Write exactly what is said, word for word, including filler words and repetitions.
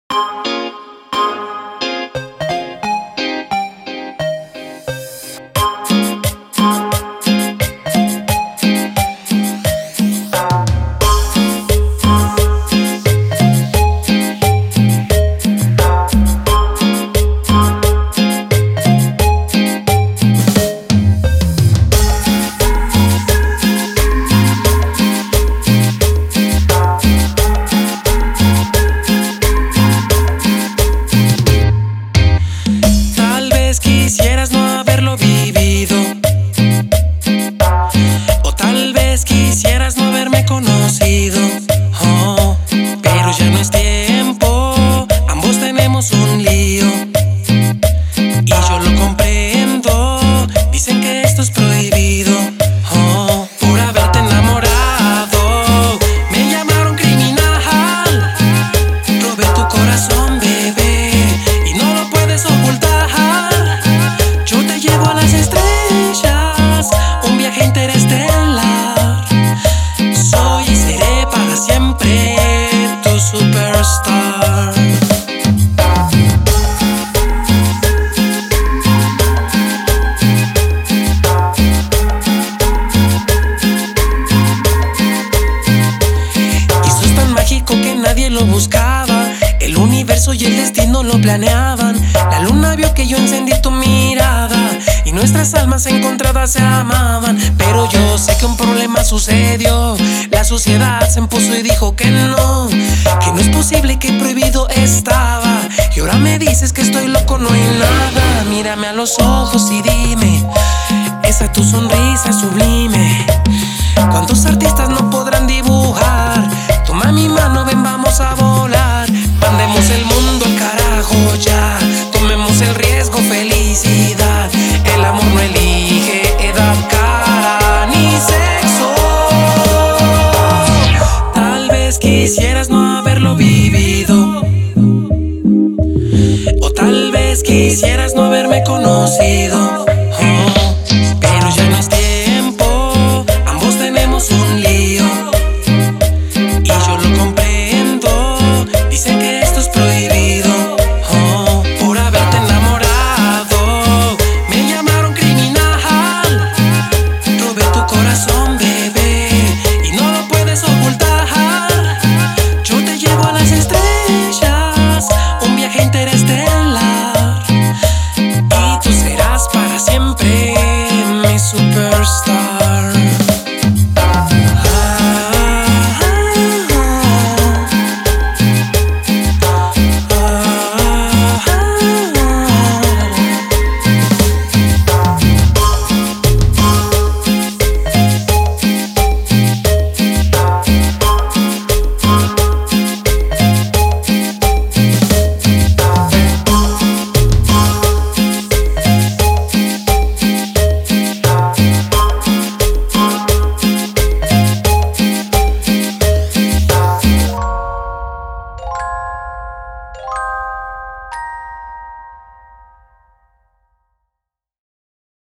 Quisieras no haberlo vivido, o tal vez quisieras no haberme conocido. Oh, pero ya no es tiempo, ambos tenemos un lío y yo lo comprendo. Dicen que esto es prohibido. Oh, por haberte enamorado me llamaron criminal. Robé tu corazón, bebé, y no lo puedes ocultar. Llevo a las estrellas, un viaje interestelar. Soy y seré para siempre tu superstar. Y sos tan mágico que nadie lo buscaba. El universo y el destino lo planeaban. La luna vio que yo encendí tu mirada y nuestras almas encontradas se amaban. Pero yo sé que un problema sucedió. La sociedad se impuso y dijo que no, que no es posible, que prohibido estaba. Y ahora me dices que estoy loco, no hay nada. Mírame a los ojos y dime, esa tu sonrisa sublime. ¿Cuántos artistas no podrán